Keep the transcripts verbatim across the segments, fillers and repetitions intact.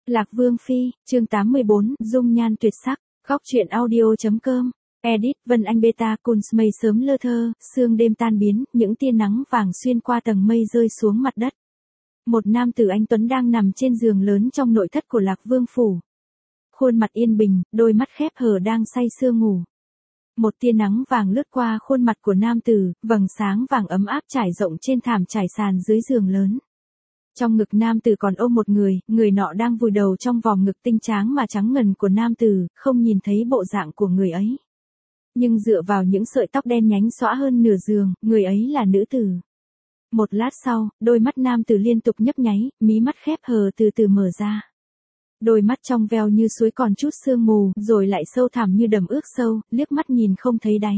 Lạc Vương Phi, chương tám mươi bốn, dung nhan tuyệt sắc, góc truyện audio.com, edit, Vân Anh Beta, Cùn mây sớm lơ thơ, sương đêm tan biến, những tia nắng vàng xuyên qua tầng mây rơi xuống mặt đất. Một nam tử anh tuấn đang nằm trên giường lớn trong nội thất của Lạc Vương phủ. Khuôn mặt yên bình, đôi mắt khép hờ đang say sưa ngủ. Một tia nắng vàng lướt qua khuôn mặt của nam tử, vầng sáng vàng ấm áp trải rộng trên thảm trải sàn dưới giường lớn. Trong ngực nam tử còn ôm một người, người nọ đang vùi đầu trong vòng ngực tinh tráng mà trắng ngần của nam tử, không nhìn thấy bộ dạng của người ấy. Nhưng dựa vào những sợi tóc đen nhánh xõa hơn nửa giường, người ấy là nữ tử. Một lát sau, đôi mắt nam tử liên tục nhấp nháy, mí mắt khép hờ từ từ mở ra. Đôi mắt trong veo như suối còn chút sương mù, rồi lại sâu thẳm như đầm ước sâu, liếc mắt nhìn không thấy đáy.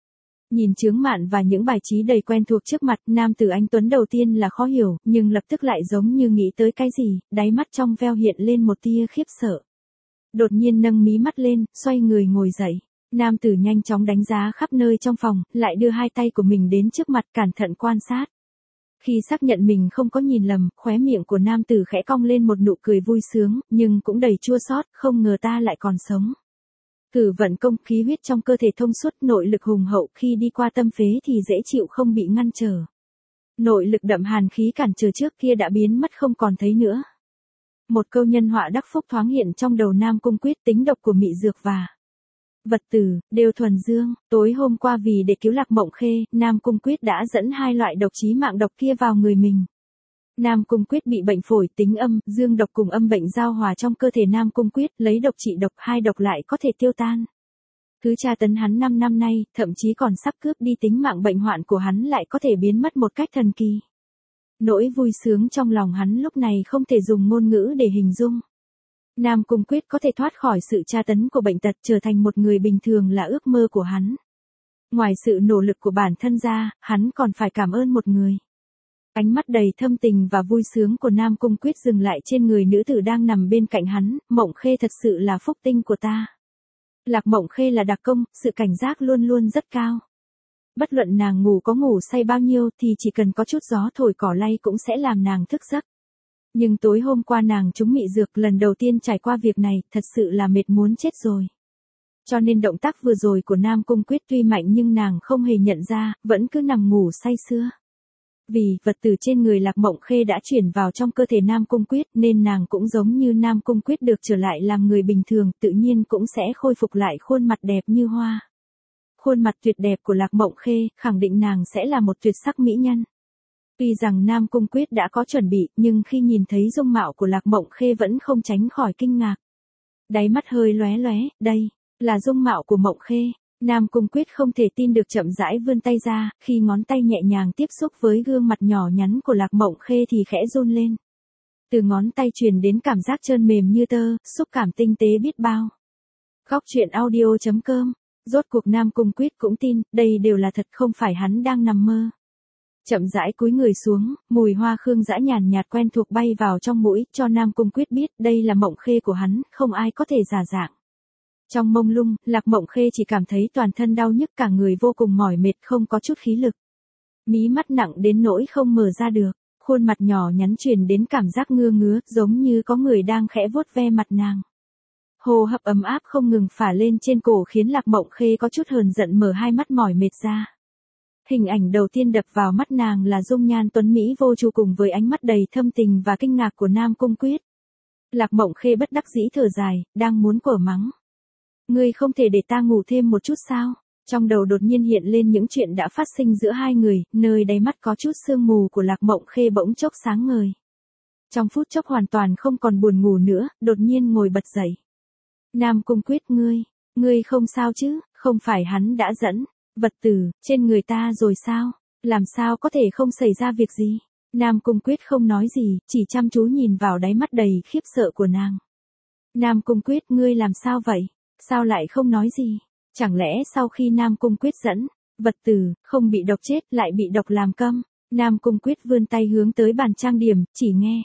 Nhìn chướng mạn và những bài trí đầy quen thuộc trước mặt, nam tử anh tuấn đầu tiên là khó hiểu, nhưng lập tức lại giống như nghĩ tới cái gì, đáy mắt trong veo hiện lên một tia khiếp sợ. Đột nhiên nâng mí mắt lên, xoay người ngồi dậy. Nam tử nhanh chóng đánh giá khắp nơi trong phòng, lại đưa hai tay của mình đến trước mặt cẩn thận quan sát. Khi xác nhận mình không có nhìn lầm, khóe miệng của nam tử khẽ cong lên một nụ cười vui sướng, nhưng cũng đầy chua xót, không ngờ ta lại còn sống. Cử vận công, khí huyết trong cơ thể thông suốt, nội lực hùng hậu, khi đi qua tâm phế thì dễ chịu không bị ngăn trở. Nội lực đậm hàn khí cản trở trước kia đã biến mất không còn thấy nữa. Một câu nhân họa đắc phúc thoáng hiện trong đầu Nam Cung Quyết, tính độc của mị dược và vật tử, đều thuần dương. Tối hôm qua vì để cứu Lạc Mộng Khê, Nam Cung Quyết đã dẫn hai loại độc chí mạng độc kia vào người mình. Nam Cung Quyết bị bệnh phổi, tính âm, dương độc cùng âm bệnh giao hòa trong cơ thể Nam Cung Quyết, lấy độc trị độc, hai độc lại có thể tiêu tan. Cứ tra tấn hắn năm năm nay, thậm chí còn sắp cướp đi tính mạng bệnh hoạn của hắn lại có thể biến mất một cách thần kỳ. Nỗi vui sướng trong lòng hắn lúc này không thể dùng ngôn ngữ để hình dung. Nam Cung Quyết có thể thoát khỏi sự tra tấn của bệnh tật, trở thành một người bình thường là ước mơ của hắn. Ngoài sự nỗ lực của bản thân ra, hắn còn phải cảm ơn một người. Ánh mắt đầy thâm tình và vui sướng của Nam Cung Quyết dừng lại trên người nữ tử đang nằm bên cạnh hắn. Mộng Khê thật sự là phúc tinh của ta. Lạc Mộng Khê là đặc công, sự cảnh giác luôn luôn rất cao. Bất luận nàng ngủ có ngủ say bao nhiêu thì chỉ cần có chút gió thổi cỏ lay cũng sẽ làm nàng thức giấc. Nhưng tối hôm qua nàng trúng mị dược, lần đầu tiên trải qua việc này, thật sự là mệt muốn chết rồi. Cho nên động tác vừa rồi của Nam Cung Quyết tuy mạnh nhưng nàng không hề nhận ra, vẫn cứ nằm ngủ say sưa. Vì vật tử trên người Lạc Mộng Khê đã chuyển vào trong cơ thể Nam Cung Quyết nên nàng cũng giống như Nam Cung Quyết được trở lại làm người bình thường, tự nhiên cũng sẽ khôi phục lại khuôn mặt đẹp như hoa. Khuôn mặt tuyệt đẹp của Lạc Mộng Khê, khẳng định nàng sẽ là một tuyệt sắc mỹ nhân. Tuy rằng Nam Cung Quyết đã có chuẩn bị, nhưng khi nhìn thấy dung mạo của Lạc Mộng Khê vẫn không tránh khỏi kinh ngạc. Đáy mắt hơi lóe lóe, đây là dung mạo của Mộng Khê. Nam Cung Quyết không thể tin được, chậm rãi vươn tay ra, khi ngón tay nhẹ nhàng tiếp xúc với gương mặt nhỏ nhắn của Lạc Mộng Khê thì khẽ run lên. Từ ngón tay truyền đến cảm giác trơn mềm như tơ, xúc cảm tinh tế biết bao. Góc truyện audio.com, rốt cuộc Nam Cung Quyết cũng tin, đây đều là thật, không phải hắn đang nằm mơ. Chậm rãi cúi người xuống, mùi hoa khương dã nhàn nhạt quen thuộc bay vào trong mũi, cho Nam Cung Quyết biết đây là Mộng Khê của hắn, không ai có thể giả dạng. Trong mông lung, Lạc Mộng Khê chỉ cảm thấy toàn thân đau nhức, cả người vô cùng mỏi mệt, không có chút khí lực. Mí mắt nặng đến nỗi không mở ra được, khuôn mặt nhỏ nhắn truyền đến cảm giác ngưa ngứa, giống như có người đang khẽ vuốt ve mặt nàng. Hô hấp ấm áp không ngừng phả lên trên cổ khiến Lạc Mộng Khê có chút hờn giận mở hai mắt mỏi mệt ra. Hình ảnh đầu tiên đập vào mắt nàng là dung nhan tuấn mỹ vô chủ cùng với ánh mắt đầy thâm tình và kinh ngạc của Nam Cung Quyết. Lạc Mộng Khê bất đắc dĩ thở dài, đang muốn quở mắng. Ngươi không thể để ta ngủ thêm một chút sao? Trong đầu đột nhiên hiện lên những chuyện đã phát sinh giữa hai người, nơi đáy mắt có chút sương mù của Lạc Mộng Khê bỗng chốc sáng ngời. Trong phút chốc hoàn toàn không còn buồn ngủ nữa, đột nhiên ngồi bật dậy. Nam Cung Quyết, ngươi, ngươi không sao chứ? Không phải hắn đã dẫn vật tử trên người ta rồi sao? Làm sao có thể không xảy ra việc gì? Nam Cung Quyết không nói gì, chỉ chăm chú nhìn vào đáy mắt đầy khiếp sợ của nàng. Nam Cung Quyết, ngươi làm sao vậy? Sao lại không nói gì? Chẳng lẽ sau khi Nam Cung Quyết dẫn vật tử không bị độc chết lại bị độc làm câm? Nam Cung Quyết vươn tay hướng tới bàn trang điểm, chỉ nghe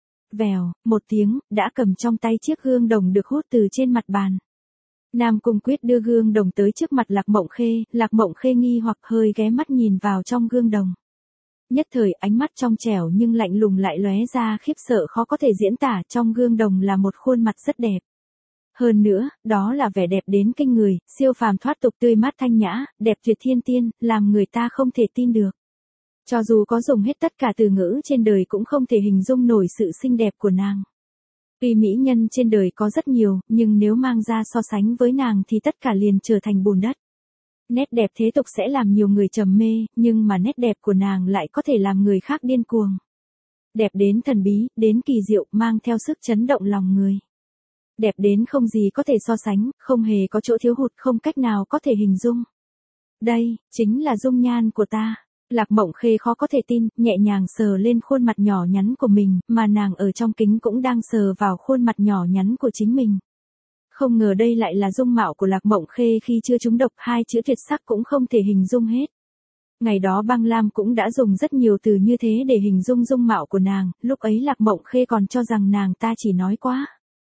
vèo một tiếng, đã cầm trong tay chiếc gương đồng được hút từ trên mặt bàn. Nam Cung Quyết đưa gương đồng tới trước mặt Lạc Mộng Khê, Lạc Mộng Khê nghi hoặc hơi ghé mắt nhìn vào trong gương đồng. Nhất thời ánh mắt trong trẻo nhưng lạnh lùng lại lóe ra khiếp sợ khó có thể diễn tả, trong gương đồng là một khuôn mặt rất đẹp. Hơn nữa, đó là vẻ đẹp đến kinh người, siêu phàm thoát tục tươi mát thanh nhã, đẹp tuyệt thiên tiên, làm người ta không thể tin được. Cho dù có dùng hết tất cả từ ngữ trên đời cũng không thể hình dung nổi sự xinh đẹp của nàng. Tuy mỹ nhân trên đời có rất nhiều, nhưng nếu mang ra so sánh với nàng thì tất cả liền trở thành bùn đất. Nét đẹp thế tục sẽ làm nhiều người trầm mê, nhưng mà nét đẹp của nàng lại có thể làm người khác điên cuồng. Đẹp đến thần bí, đến kỳ diệu, mang theo sức chấn động lòng người. Đẹp đến không gì có thể so sánh, không hề có chỗ thiếu hụt, không cách nào có thể hình dung. Đây, chính là dung nhan của ta. Lạc Mộng Khê khó có thể tin, nhẹ nhàng sờ lên khuôn mặt nhỏ nhắn của mình, mà nàng ở trong kính cũng đang sờ vào khuôn mặt nhỏ nhắn của chính mình. Không ngờ đây lại là dung mạo của Lạc Mộng Khê khi chưa trúng độc, hai chữ tuyệt sắc cũng không thể hình dung hết. Ngày đó Băng Lam cũng đã dùng rất nhiều từ như thế để hình dung dung mạo của nàng, lúc ấy Lạc Mộng Khê còn cho rằng nàng ta chỉ nói quá.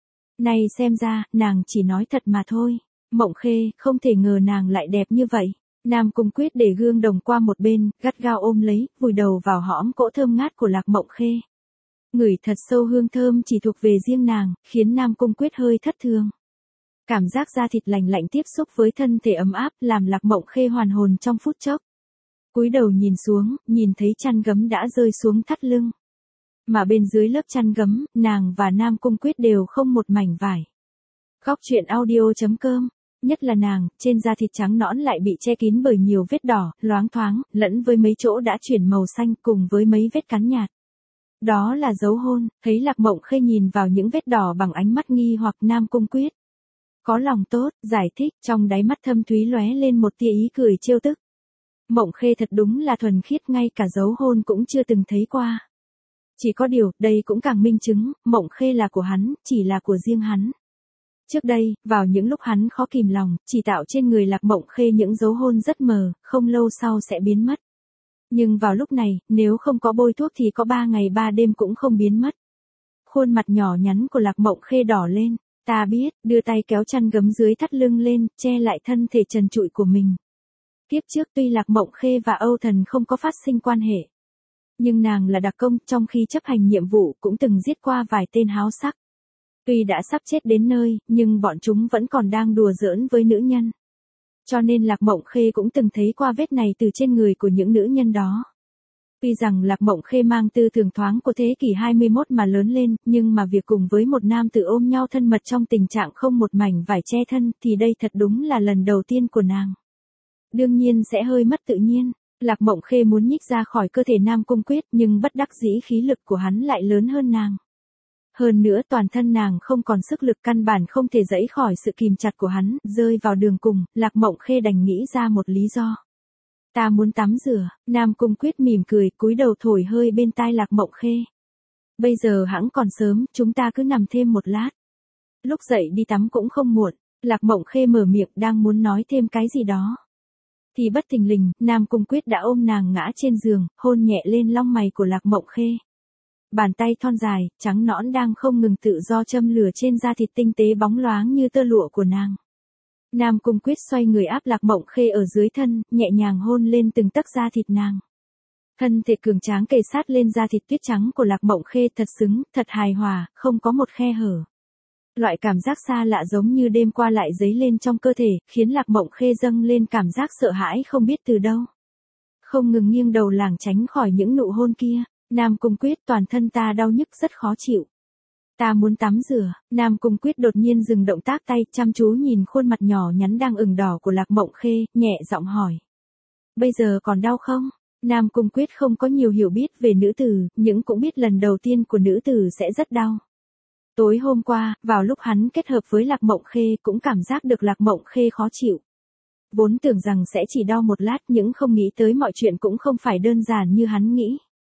Này xem ra, nàng chỉ nói thật mà thôi. Mộng Khê, không thể ngờ nàng lại đẹp như vậy. Nam Cung Quyết để gương đồng qua một bên, gắt gao ôm lấy, vùi đầu vào hõm cỗ thơm ngát của Lạc Mộng Khê. Ngửi thật sâu hương thơm chỉ thuộc về riêng nàng, khiến Nam Cung Quyết hơi thất thường. Cảm giác da thịt lành lạnh tiếp xúc với thân thể ấm áp làm Lạc Mộng Khê hoàn hồn trong phút chốc. Cúi đầu nhìn xuống, nhìn thấy chăn gấm đã rơi xuống thắt lưng. Mà bên dưới lớp chăn gấm, nàng và Nam Cung Quyết đều không một mảnh vải. Góc truyện audio chấm com. Nhất là nàng, trên da thịt trắng nõn lại bị che kín bởi nhiều vết đỏ, loáng thoáng, lẫn với mấy chỗ đã chuyển màu xanh cùng với mấy vết cắn nhạt. Đó là dấu hôn, thấy Lạc Mộng Khê nhìn vào những vết đỏ bằng ánh mắt nghi hoặc Nam Cung Quyết. Có lòng tốt, giải thích, trong đáy mắt thâm thúy lóe lên một tia ý cười trêu tức. Mộng Khê thật đúng là thuần khiết, ngay cả dấu hôn cũng chưa từng thấy qua. Chỉ có điều, đây cũng càng minh chứng, Mộng Khê là của hắn, chỉ là của riêng hắn. Trước đây, vào những lúc hắn khó kìm lòng, chỉ tạo trên người Lạc Mộng Khê những dấu hôn rất mờ, không lâu sau sẽ biến mất. Nhưng vào lúc này, nếu không có bôi thuốc thì có ba ngày ba đêm cũng không biến mất. Khuôn mặt nhỏ nhắn của Lạc Mộng Khê đỏ lên, ta biết, đưa tay kéo chăn gấm dưới thắt lưng lên, che lại thân thể trần trụi của mình. Kiếp trước tuy Lạc Mộng Khê và Âu Thần không có phát sinh quan hệ. Nhưng nàng là đặc công, trong khi chấp hành nhiệm vụ cũng từng giết qua vài tên háo sắc. Tuy đã sắp chết đến nơi, nhưng bọn chúng vẫn còn đang đùa giỡn với nữ nhân. Cho nên Lạc Mộng Khê cũng từng thấy qua vết này từ trên người của những nữ nhân đó. Tuy rằng Lạc Mộng Khê mang tư tưởng thoáng của thế kỷ hai mươi mốt mà lớn lên, nhưng mà việc cùng với một nam tử ôm nhau thân mật trong tình trạng không một mảnh vải che thân thì đây thật đúng là lần đầu tiên của nàng. Đương nhiên sẽ hơi mất tự nhiên. Lạc Mộng Khê muốn nhích ra khỏi cơ thể Nam Cung Quyết nhưng bất đắc dĩ khí lực của hắn lại lớn hơn nàng. Hơn nữa toàn thân nàng không còn sức lực, căn bản không thể giãy khỏi sự kìm chặt của hắn, rơi vào đường cùng, Lạc Mộng Khê đành nghĩ ra một lý do. Ta muốn tắm rửa, Nam Cung Quyết mỉm cười, cúi đầu thổi hơi bên tai Lạc Mộng Khê. Bây giờ hẵng còn sớm, chúng ta cứ nằm thêm một lát. Lúc dậy đi tắm cũng không muộn, Lạc Mộng Khê mở miệng đang muốn nói thêm cái gì đó. Thì bất thình lình, Nam Cung Quyết đã ôm nàng ngã trên giường, hôn nhẹ lên lông mày của Lạc Mộng Khê. Bàn tay thon dài, trắng nõn đang không ngừng tự do châm lửa trên da thịt tinh tế bóng loáng như tơ lụa của nàng. Nam Cung Quyết xoay người áp Lạc Mộng Khê ở dưới thân, nhẹ nhàng hôn lên từng tấc da thịt nàng. Thân thể cường tráng kề sát lên da thịt tuyết trắng của Lạc Mộng Khê thật xứng, thật hài hòa, không có một khe hở. Loại cảm giác xa lạ giống như đêm qua lại dấy lên trong cơ thể, khiến Lạc Mộng Khê dâng lên cảm giác sợ hãi không biết từ đâu. Không ngừng nghiêng đầu lảng tránh khỏi những nụ hôn kia. Nam Cung Quyết, toàn thân ta đau nhức rất khó chịu. Ta muốn tắm rửa. Nam Cung Quyết đột nhiên dừng động tác tay, chăm chú nhìn khuôn mặt nhỏ nhắn đang ửng đỏ của Lạc Mộng Khê, nhẹ giọng hỏi. Bây giờ còn đau không? Nam Cung Quyết không có nhiều hiểu biết về nữ tử, nhưng cũng biết lần đầu tiên của nữ tử sẽ rất đau. Tối hôm qua, vào lúc hắn kết hợp với Lạc Mộng Khê cũng cảm giác được Lạc Mộng Khê khó chịu. Vốn tưởng rằng sẽ chỉ đau một lát nhưng không nghĩ tới mọi chuyện cũng không phải đơn giản như hắn nghĩ.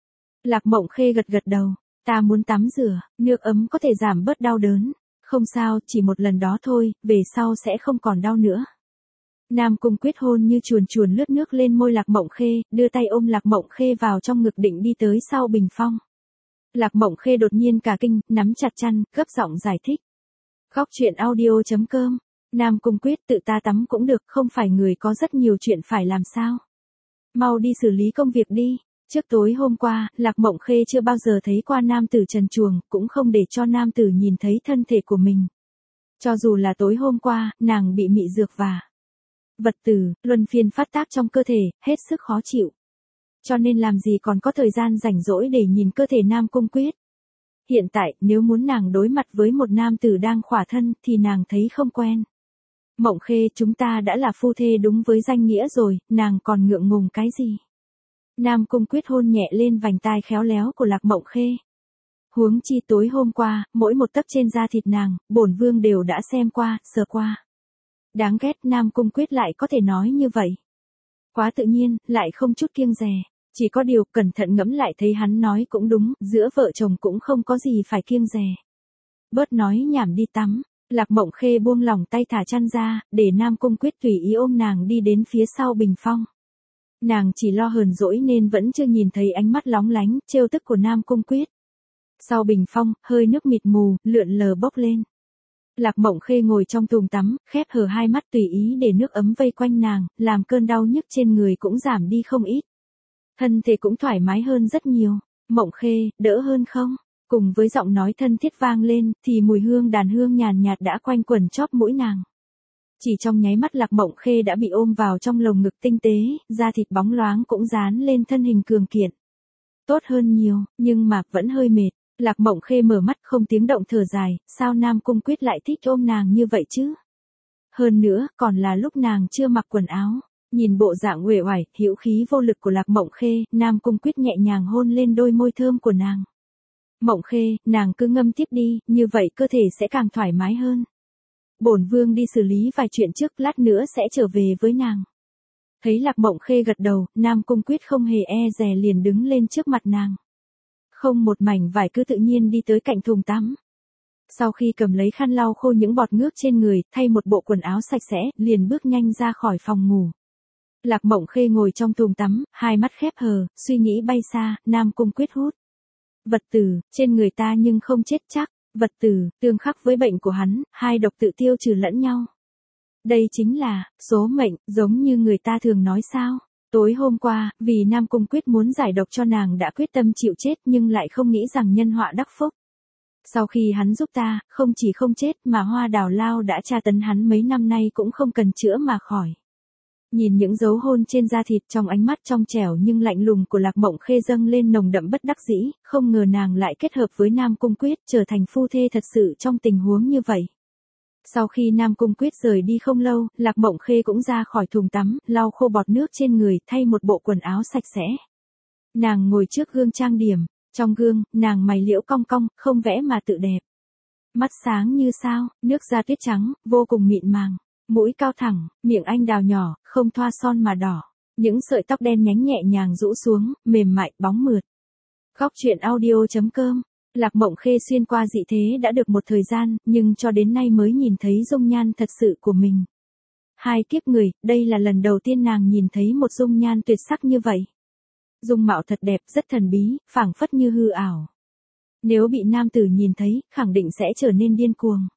Lạc Mộng Khê gật gật đầu, ta muốn tắm rửa, nước ấm có thể giảm bớt đau đớn. Không sao, chỉ một lần đó thôi, về sau sẽ không còn đau nữa. Nam Cung Quyết hôn như chuồn chuồn lướt nước lên môi Lạc Mộng Khê, đưa tay ôm Lạc Mộng Khê vào trong ngực định đi tới sau bình phong. Lạc Mộng Khê đột nhiên cả kinh, nắm chặt chăn, gấp giọng giải thích. Góc truyện audio chấm com. Nam Cung Quyết, tự ta tắm cũng được, không phải người có rất nhiều chuyện phải làm sao. Mau đi xử lý công việc đi. Trước tối hôm qua, Lạc Mộng Khê chưa bao giờ thấy qua nam tử trần truồng, cũng không để cho nam tử nhìn thấy thân thể của mình. Cho dù là tối hôm qua, nàng bị mị dược và vật tử, luân phiên phát tác trong cơ thể, hết sức khó chịu. Cho nên làm gì còn có thời gian rảnh rỗi để nhìn cơ thể Nam Cung Quyết. Hiện tại, nếu muốn nàng đối mặt với một nam tử đang khỏa thân, thì nàng thấy không quen. Mộng Khê, chúng ta đã là phu thê đúng với danh nghĩa rồi, nàng còn ngượng ngùng cái gì? Nam Cung Quyết hôn nhẹ lên vành tai khéo léo của Lạc Mộng Khê. Huống chi tối hôm qua, mỗi một tấc trên da thịt nàng, bổn vương đều đã xem qua, sờ qua. Đáng ghét Nam Cung Quyết lại có thể nói như vậy. Quá tự nhiên, lại không chút kiêng dè. Chỉ có điều cẩn thận ngẫm lại thấy hắn nói cũng đúng, giữa vợ chồng cũng không có gì phải kiêng dè. Bớt nói nhảm đi tắm. Lạc Mộng Khê buông lỏng tay thả chăn ra, để Nam Cung Quyết tùy ý ôm nàng đi đến phía sau bình phong. Nàng chỉ lo hờn dỗi nên vẫn chưa nhìn thấy ánh mắt lóng lánh, trêu tức của Nam Cung Quyết. Sau bình phong, hơi nước mịt mù, lượn lờ bốc lên. Lạc Mộng Khê ngồi trong thùng tắm, khép hờ hai mắt tùy ý để nước ấm vây quanh nàng, làm cơn đau nhức trên người cũng giảm đi không ít. Thân thể cũng thoải mái hơn rất nhiều. Mộng Khê, đỡ hơn không? Cùng với giọng nói thân thiết vang lên, thì mùi hương đàn hương nhàn nhạt đã quanh quẩn chóp mũi nàng. Chỉ trong nháy mắt Lạc Mộng Khê đã bị ôm vào trong lồng ngực tinh tế, da thịt bóng loáng cũng dán lên thân hình cường kiện. Tốt hơn nhiều, nhưng mà vẫn hơi mệt. Lạc Mộng Khê mở mắt không tiếng động thở dài, sao Nam Cung Quyết lại thích ôm nàng như vậy chứ? Hơn nữa, còn là lúc nàng chưa mặc quần áo. Nhìn bộ dạng uể oải, hữu khí vô lực của Lạc Mộng Khê, Nam Cung Quyết nhẹ nhàng hôn lên đôi môi thơm của nàng. Mộng Khê, nàng cứ ngâm tiếp đi, như vậy cơ thể sẽ càng thoải mái hơn. Bổn vương đi xử lý vài chuyện trước, lát nữa sẽ trở về với nàng. Thấy Lạc Mộng Khê gật đầu, Nam Cung Quyết không hề e dè liền đứng lên trước mặt nàng. Không một mảnh vải cứ tự nhiên đi tới cạnh thùng tắm. Sau khi cầm lấy khăn lau khô những bọt nước trên người, thay một bộ quần áo sạch sẽ, liền bước nhanh ra khỏi phòng ngủ. Lạc Mộng Khê ngồi trong thùng tắm, hai mắt khép hờ, suy nghĩ bay xa, Nam Cung Quyết hút. Vật tử, trên người ta nhưng không chết chắc, vật tử, tương khắc với bệnh của hắn, hai độc tự tiêu trừ lẫn nhau. Đây chính là, số mệnh, giống như người ta thường nói sao. Tối hôm qua, vì Nam Cung Quyết muốn giải độc cho nàng đã quyết tâm chịu chết nhưng lại không nghĩ rằng nhân họa đắc phúc. Sau khi hắn giúp ta, không chỉ không chết mà hoa đào lao đã tra tấn hắn mấy năm nay cũng không cần chữa mà khỏi. Nhìn những dấu hôn trên da thịt trong ánh mắt trong trẻo nhưng lạnh lùng của Lạc Mộng Khê dâng lên nồng đậm bất đắc dĩ, không ngờ nàng lại kết hợp với Nam Cung Quyết trở thành phu thê thật sự trong tình huống như vậy. Sau khi Nam Cung Quyết rời đi không lâu, Lạc Mộng Khê cũng ra khỏi thùng tắm, lau khô bọt nước trên người, thay một bộ quần áo sạch sẽ. Nàng ngồi trước gương trang điểm, trong gương, nàng mày liễu cong cong, không vẽ mà tự đẹp. Mắt sáng như sao, nước da tuyết trắng, vô cùng mịn màng. Mũi cao thẳng, miệng anh đào nhỏ, không thoa son mà đỏ. Những sợi tóc đen nhánh nhẹ nhàng rũ xuống, mềm mại, bóng mượt. Góc truyện audio chấm com. Lạc Mộng Khê xuyên qua dị thế đã được một thời gian, nhưng cho đến nay mới nhìn thấy dung nhan thật sự của mình. Hai kiếp người, đây là lần đầu tiên nàng nhìn thấy một dung nhan tuyệt sắc như vậy. Dung mạo thật đẹp, rất thần bí, phảng phất như hư ảo. Nếu bị nam tử nhìn thấy, khẳng định sẽ trở nên điên cuồng.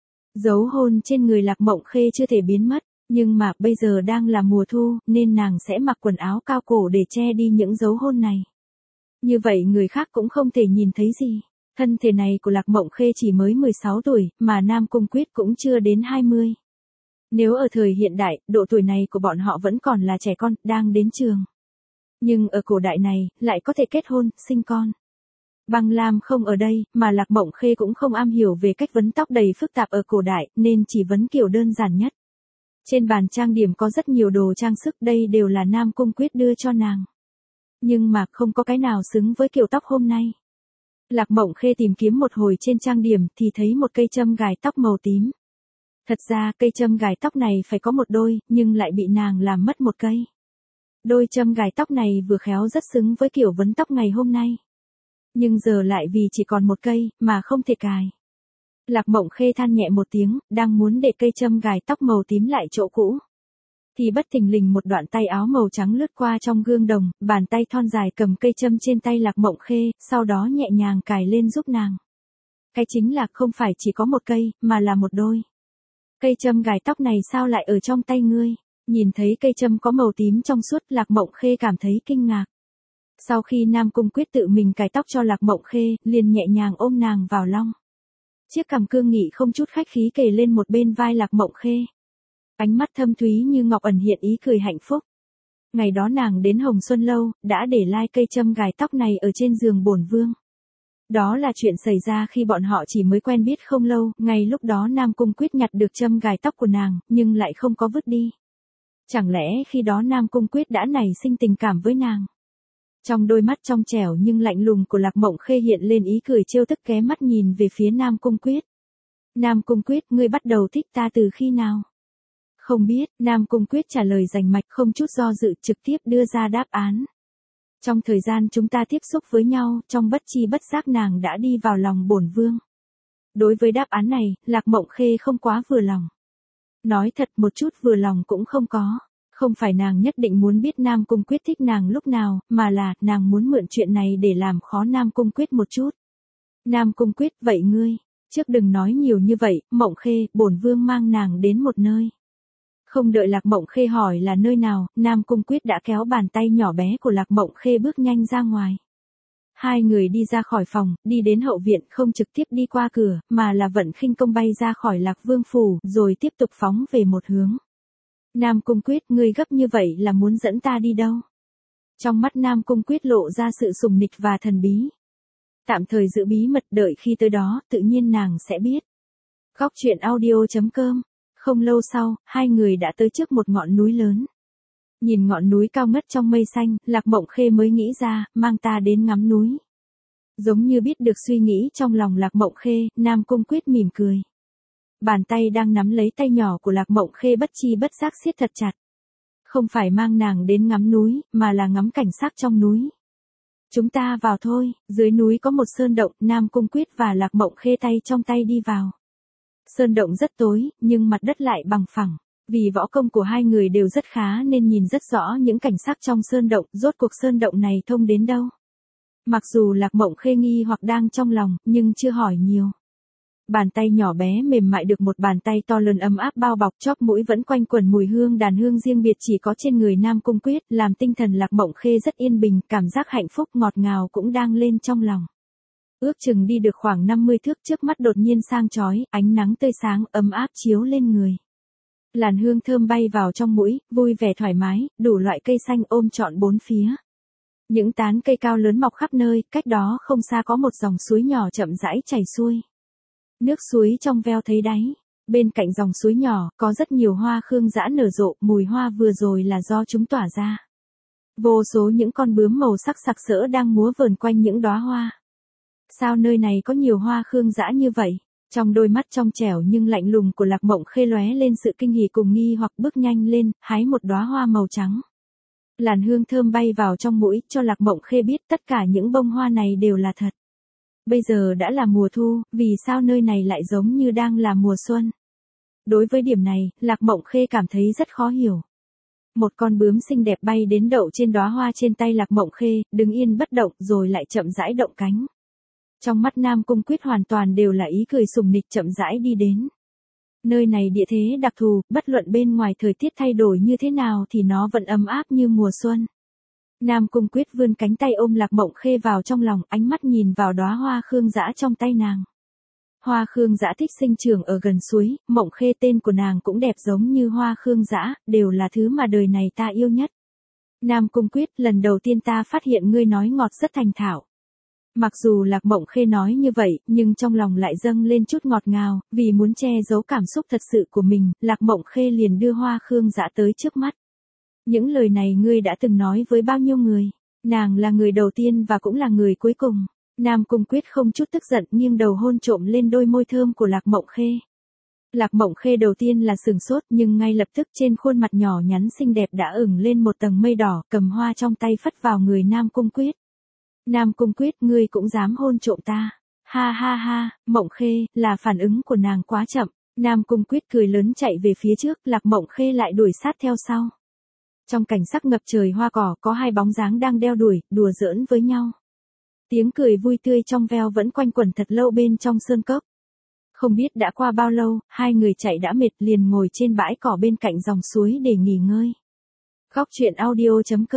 Dấu hôn trên người Lạc Mộng Khê chưa thể biến mất, nhưng mà bây giờ đang là mùa thu, nên nàng sẽ mặc quần áo cao cổ để che đi những dấu hôn này. Như vậy người khác cũng không thể nhìn thấy gì. Thân thể này của Lạc Mộng Khê chỉ mới mười sáu tuổi, mà Nam Cung Quyết cũng chưa đến hai mươi. Nếu ở thời hiện đại, độ tuổi này của bọn họ vẫn còn là trẻ con, đang đến trường. Nhưng ở cổ đại này, lại có thể kết hôn, sinh con. Băng Lam không ở đây, mà Lạc Mộng Khê cũng không am hiểu về cách vấn tóc đầy phức tạp ở cổ đại, nên chỉ vấn kiểu đơn giản nhất. Trên bàn trang điểm có rất nhiều đồ trang sức, đây đều là Nam Cung Quyết đưa cho nàng. Nhưng mà không có cái nào xứng với kiểu tóc hôm nay. Lạc Mộng Khê tìm kiếm một hồi trên trang điểm thì thấy một cây châm gài tóc màu tím. Thật ra cây châm gài tóc này phải có một đôi, nhưng lại bị nàng làm mất một cây. Đôi châm gài tóc này vừa khéo rất xứng với kiểu vấn tóc ngày hôm nay. Nhưng giờ lại vì chỉ còn một cây, mà không thể cài. Lạc Mộng Khê than nhẹ một tiếng, đang muốn để cây châm gài tóc màu tím lại chỗ cũ. Thì bất thình lình một đoạn tay áo màu trắng lướt qua trong gương đồng, bàn tay thon dài cầm cây châm trên tay Lạc Mộng Khê, sau đó nhẹ nhàng cài lên giúp nàng. Cái chính là không phải chỉ có một cây, mà là một đôi. Cây châm gài tóc này sao lại ở trong tay ngươi? Nhìn thấy cây châm có màu tím trong suốt, Lạc Mộng Khê cảm thấy kinh ngạc. Sau khi Nam Cung Quyết tự mình cài tóc cho Lạc Mộng Khê, liền nhẹ nhàng ôm nàng vào lòng. Chiếc cằm cương nghị không chút khách khí kề lên một bên vai Lạc Mộng Khê. Ánh mắt thâm thúy như ngọc ẩn hiện ý cười hạnh phúc. Ngày đó nàng đến Hồng Xuân Lâu, đã để lai cây châm gài tóc này ở trên giường bổn vương. Đó là chuyện xảy ra khi bọn họ chỉ mới quen biết không lâu, ngay lúc đó Nam Cung Quyết nhặt được châm gài tóc của nàng, nhưng lại không có vứt đi. Chẳng lẽ khi đó Nam Cung Quyết đã nảy sinh tình cảm với nàng? Trong đôi mắt trong trẻo nhưng lạnh lùng của Lạc Mộng Khê hiện lên ý cười trêu tức ghé mắt nhìn về phía Nam Cung Quyết. Nam Cung Quyết, ngươi bắt đầu thích ta từ khi nào? Không biết, Nam Cung Quyết trả lời rành mạch không chút do dự trực tiếp đưa ra đáp án. Trong thời gian chúng ta tiếp xúc với nhau, trong bất chi bất giác nàng đã đi vào lòng bổn vương. Đối với đáp án này, Lạc Mộng Khê không quá vừa lòng. Nói thật một chút vừa lòng cũng không có. Không phải nàng nhất định muốn biết Nam Cung Quyết thích nàng lúc nào, mà là nàng muốn mượn chuyện này để làm khó Nam Cung Quyết một chút. Nam Cung Quyết, vậy ngươi, trước đừng nói nhiều như vậy, Mộng Khê, bổn vương mang nàng đến một nơi. Không đợi Lạc Mộng Khê hỏi là nơi nào, Nam Cung Quyết đã kéo bàn tay nhỏ bé của Lạc Mộng Khê bước nhanh ra ngoài. Hai người đi ra khỏi phòng, đi đến hậu viện không trực tiếp đi qua cửa, mà là vận khinh công bay ra khỏi Lạc Vương phủ, rồi tiếp tục phóng về một hướng. Nam Cung Quyết, ngươi gấp như vậy là muốn dẫn ta đi đâu? Trong mắt Nam Cung Quyết lộ ra sự sùng nịch và thần bí. Tạm thời giữ bí mật, đợi khi tới đó, tự nhiên nàng sẽ biết. Góc truyện audio chấm com. Không lâu sau, hai người đã tới trước một ngọn núi lớn. Nhìn ngọn núi cao ngất trong mây xanh, Lạc Mộng Khê mới nghĩ ra, mang ta đến ngắm núi. Giống như biết được suy nghĩ trong lòng Lạc Mộng Khê, Nam Cung Quyết mỉm cười. Bàn tay đang nắm lấy tay nhỏ của Lạc Mộng Khê bất chi bất giác siết thật chặt. Không phải mang nàng đến ngắm núi, mà là ngắm cảnh sắc trong núi. Chúng ta vào thôi, dưới núi có một sơn động, Nam Cung Quyết và Lạc Mộng Khê tay trong tay đi vào. Sơn động rất tối, nhưng mặt đất lại bằng phẳng. Vì võ công của hai người đều rất khá nên nhìn rất rõ những cảnh sắc trong sơn động, rốt cuộc sơn động này thông đến đâu. Mặc dù Lạc Mộng Khê nghi hoặc đang trong lòng, nhưng chưa hỏi nhiều. Bàn tay nhỏ bé mềm mại được một bàn tay to lớn ấm áp bao bọc, chóp mũi vẫn quanh quẩn mùi hương đàn hương riêng biệt chỉ có trên người Nam Cung Quyết, làm tinh thần Lạc Mộng Khê rất yên bình, cảm giác hạnh phúc ngọt ngào cũng đang lên trong lòng. Ước chừng đi được khoảng năm mươi thước, trước mắt đột nhiên sang chói, ánh nắng tươi sáng, ấm áp chiếu lên người. Làn hương thơm bay vào trong mũi, vui vẻ thoải mái, đủ loại cây xanh ôm trọn bốn phía. Những tán cây cao lớn mọc khắp nơi, cách đó không xa có một dòng suối nhỏ chậm rãi chảy xuôi. Nước suối trong veo thấy đáy. Bên cạnh dòng suối nhỏ, có rất nhiều hoa khương dã nở rộ, mùi hoa vừa rồi là do chúng tỏa ra. Vô số những con bướm màu sắc sặc sỡ đang múa vờn quanh những đóa hoa. Sao nơi này có nhiều hoa khương dã như vậy? Trong đôi mắt trong trẻo nhưng lạnh lùng của Lạc Mộng Khê lóe lên sự kinh hỉ cùng nghi hoặc, bước nhanh lên, hái một đóa hoa màu trắng. Làn hương thơm bay vào trong mũi, cho Lạc Mộng Khê biết tất cả những bông hoa này đều là thật. Bây giờ đã là mùa thu, vì sao nơi này lại giống như đang là mùa xuân? Đối với điểm này, Lạc Mộng Khê cảm thấy rất khó hiểu. Một con bướm xinh đẹp bay đến đậu trên đóa hoa trên tay Lạc Mộng Khê, đứng yên bất động rồi lại chậm rãi động cánh. Trong mắt Nam Cung Quyết hoàn toàn đều là ý cười sùng nịch, chậm rãi đi đến. Nơi này địa thế đặc thù, bất luận bên ngoài thời tiết thay đổi như thế nào thì nó vẫn ấm áp như mùa xuân. Nam Cung Quyết vươn cánh tay ôm Lạc Mộng Khê vào trong lòng, ánh mắt nhìn vào đóa hoa khương dã trong tay nàng. Hoa khương dã thích sinh trưởng ở gần suối, Mộng Khê tên của nàng cũng đẹp giống như hoa khương dã, đều là thứ mà đời này ta yêu nhất. Nam Cung Quyết, lần đầu tiên ta phát hiện ngươi nói ngọt rất thành thạo. Mặc dù Lạc Mộng Khê nói như vậy, nhưng trong lòng lại dâng lên chút ngọt ngào, vì muốn che giấu cảm xúc thật sự của mình, Lạc Mộng Khê liền đưa hoa khương dã tới trước mắt. Những lời này ngươi đã từng nói với bao nhiêu người? Nàng là người đầu tiên và cũng là người cuối cùng. Nam Cung Quyết không chút tức giận, nghiêng đầu hôn trộm lên đôi môi thơm của Lạc Mộng Khê. Lạc Mộng Khê đầu tiên là sừng sốt, nhưng ngay lập tức trên khuôn mặt nhỏ nhắn xinh đẹp đã ửng lên một tầng mây đỏ, cầm hoa trong tay phất vào người Nam Cung Quyết. Nam Cung Quyết, ngươi cũng dám hôn trộm ta? Ha ha ha, Mộng Khê, là phản ứng của nàng quá chậm. Nam Cung Quyết cười lớn chạy về phía trước, Lạc Mộng Khê lại đuổi sát theo sau. Trong cảnh sắc ngập trời hoa cỏ, có hai bóng dáng đang đeo đuổi, đùa giỡn với nhau. Tiếng cười vui tươi trong veo vẫn quanh quẩn thật lâu bên trong sơn cốc. Không biết đã qua bao lâu, hai người chạy đã mệt liền ngồi trên bãi cỏ bên cạnh dòng suối để nghỉ ngơi. Góc truyện audio chấm com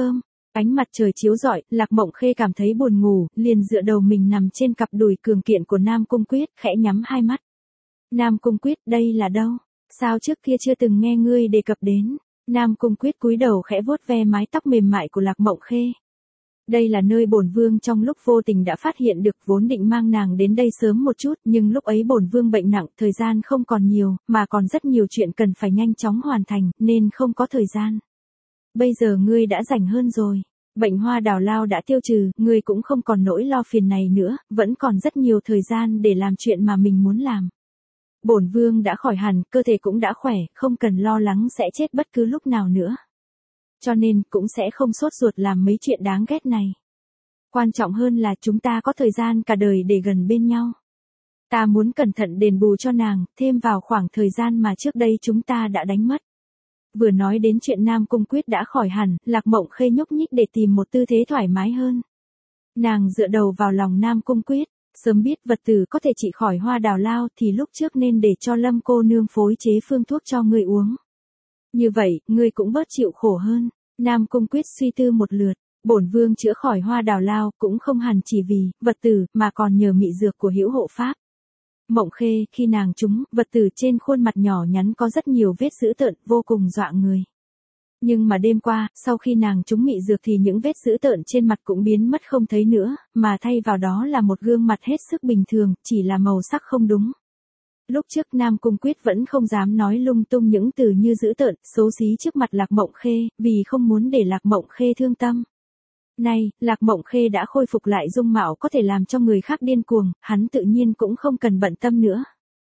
Ánh mặt trời chiếu rọi, Lạc Mộng Khê cảm thấy buồn ngủ, liền dựa đầu mình nằm trên cặp đùi cường kiện của Nam Cung Quyết, khẽ nhắm hai mắt. Nam Cung Quyết, đây là đâu? Sao trước kia chưa từng nghe ngươi đề cập đến? Nam Cung Quyết cúi đầu khẽ vuốt ve mái tóc mềm mại của Lạc Mộng Khê. Đây là nơi bổn vương trong lúc vô tình đã phát hiện được, vốn định mang nàng đến đây sớm một chút, nhưng lúc ấy bổn vương bệnh nặng, thời gian không còn nhiều, mà còn rất nhiều chuyện cần phải nhanh chóng hoàn thành, nên không có thời gian. Bây giờ ngươi đã rảnh hơn rồi. Bệnh hoa đào lao đã tiêu trừ, ngươi cũng không còn nỗi lo phiền này nữa, vẫn còn rất nhiều thời gian để làm chuyện mà mình muốn làm. Bổn vương đã khỏi hẳn, cơ thể cũng đã khỏe, không cần lo lắng sẽ chết bất cứ lúc nào nữa. Cho nên, cũng sẽ không sốt ruột làm mấy chuyện đáng ghét này. Quan trọng hơn là chúng ta có thời gian cả đời để gần bên nhau. Ta muốn cẩn thận đền bù cho nàng, thêm vào khoảng thời gian mà trước đây chúng ta đã đánh mất. Vừa nói đến chuyện Nam Cung Quyết đã khỏi hẳn, Lạc Mộng Khê nhúc nhích để tìm một tư thế thoải mái hơn. Nàng dựa đầu vào lòng Nam Cung Quyết, sớm biết vật tử có thể trị khỏi hoa đào lao thì lúc trước nên để cho Lâm cô nương phối chế phương thuốc cho ngươi uống. Như vậy, ngươi cũng bớt chịu khổ hơn. Nam Cung Quyết suy tư một lượt, bổn vương chữa khỏi hoa đào lao cũng không hẳn chỉ vì vật tử mà còn nhờ mị dược của Hữu Hộ Pháp. Mộng Khê, khi nàng trúng, vật tử trên khuôn mặt nhỏ nhắn có rất nhiều vết dữ tợn, vô cùng dọa người. Nhưng mà đêm qua, sau khi nàng trúng mị dược thì những vết dữ tợn trên mặt cũng biến mất không thấy nữa, mà thay vào đó là một gương mặt hết sức bình thường, chỉ là màu sắc không đúng. Lúc trước Nam Cung Quyết vẫn không dám nói lung tung những từ như dữ tợn, xấu xí trước mặt Lạc Mộng Khê, vì không muốn để Lạc Mộng Khê thương tâm. Nay, Lạc Mộng Khê đã khôi phục lại dung mạo có thể làm cho người khác điên cuồng, hắn tự nhiên cũng không cần bận tâm nữa.